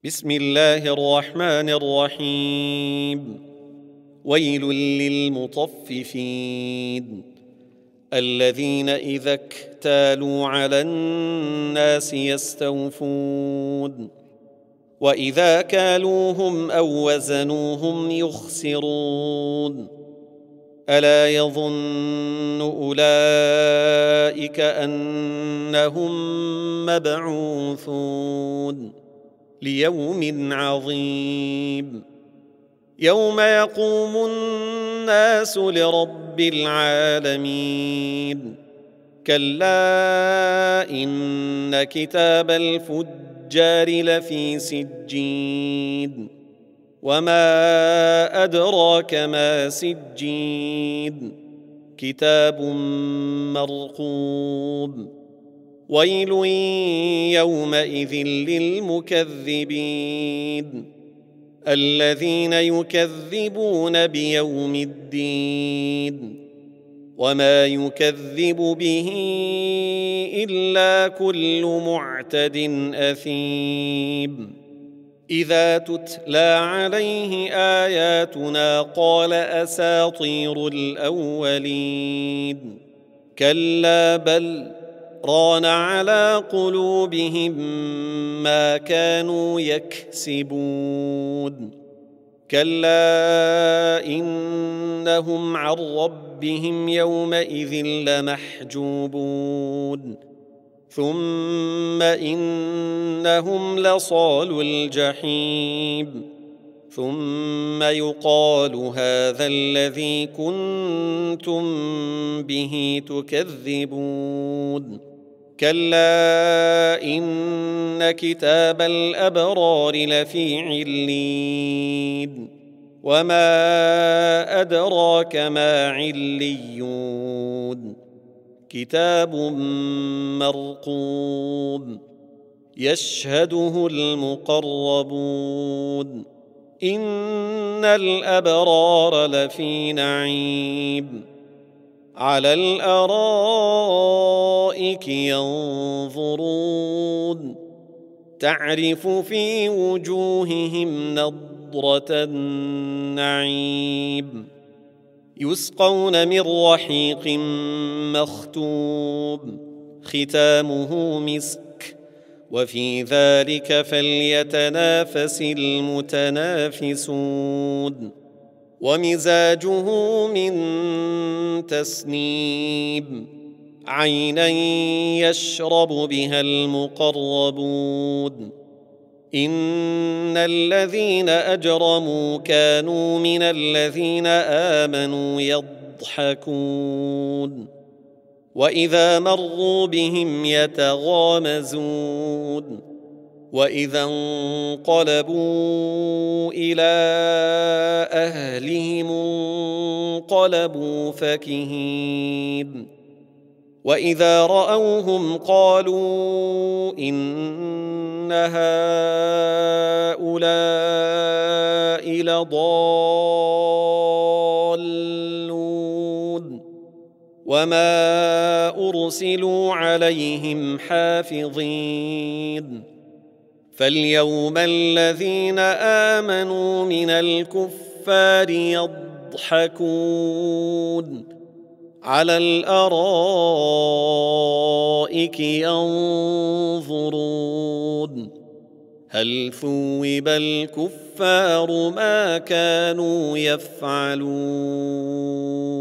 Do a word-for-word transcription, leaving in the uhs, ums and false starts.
بسم الله الرحمن الرحيم. ويل للمطففين الذين إذا اكتالوا على الناس يستوفون وإذا كالوهم أو وزنوهم يخسرون ألا يظن أولئك أنهم مبعوثون ليوم عظيم يوم يقوم الناس لرب العالمين كلا إن كتاب الفجار لفي سجين وما أدراك ما سجين كتاب مرقوم ويل يومئذ للمكذبين الذين يكذبون بيوم الدين وما يكذب به إلا كل معتد أثيم إذا تتلى عليه آياتنا قال أساطير الأولين كلا بل ران على قلوبهم ما كانوا يكسبون كلا إنهم عن ربهم يومئذ لمحجوبون ثم إنهم لصالو الجحيم ثم يقال هذا الذي كنتم به تكذبون كلا إن كتاب الأبرار لفي علين وما أدراك ما عليون كتاب مرقوم يشهده المقربون إن الأبرار لفي نعيم على الأرائك ينظرون تعرف في وجوههم نضرة النعيم يسقون من رحيق مختوم ختامه مسك وفي ذلك فليتنافس المتنافسون ومزاجه من تسنيم عينا يشرب بها المقربون إن الذين أجرموا كانوا من الذين آمنوا يضحكون وإذا مروا بهم يتغامزون وإذا انقلبوا إلى أهلهم انقلبوا فكهين وإذا رأوهم قالوا إن هؤلاء لضالون وما أرسلوا عليهم حافظين فاليوم الذين آمنوا من الكفار يضحكون على الأرائك ينظرون هل ثوب الكفار ما كانوا يفعلون.